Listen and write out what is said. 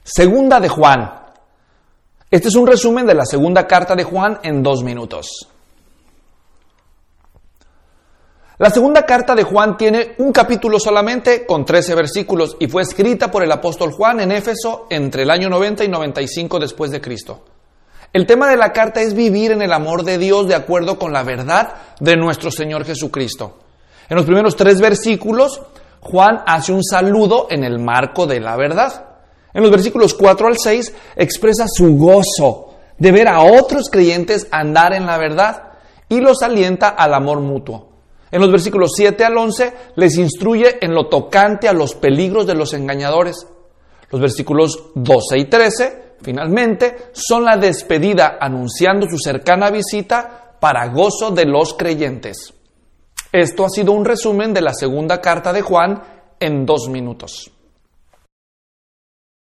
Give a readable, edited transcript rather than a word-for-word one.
Segunda de Juan. Este es un resumen de la segunda carta de Juan en 2 minutos. La segunda carta de Juan tiene un capítulo solamente con 13 versículos y fue escrita por el apóstol Juan en Éfeso entre el año 90 y 95 después de Cristo. El tema de la carta es vivir en el amor de Dios de acuerdo con la verdad de nuestro Señor Jesucristo. En los primeros 3 versículos, Juan hace un saludo en el marco de la verdad. En los versículos 4 al 6 expresa su gozo de ver a otros creyentes andar en la verdad y los alienta al amor mutuo. En los versículos 7 al 11 les instruye en lo tocante a los peligros de los engañadores. Los versículos 12 y 13, finalmente, son la despedida anunciando su cercana visita para gozo de los creyentes. Esto ha sido un resumen de la segunda carta de Juan en 2 minutos.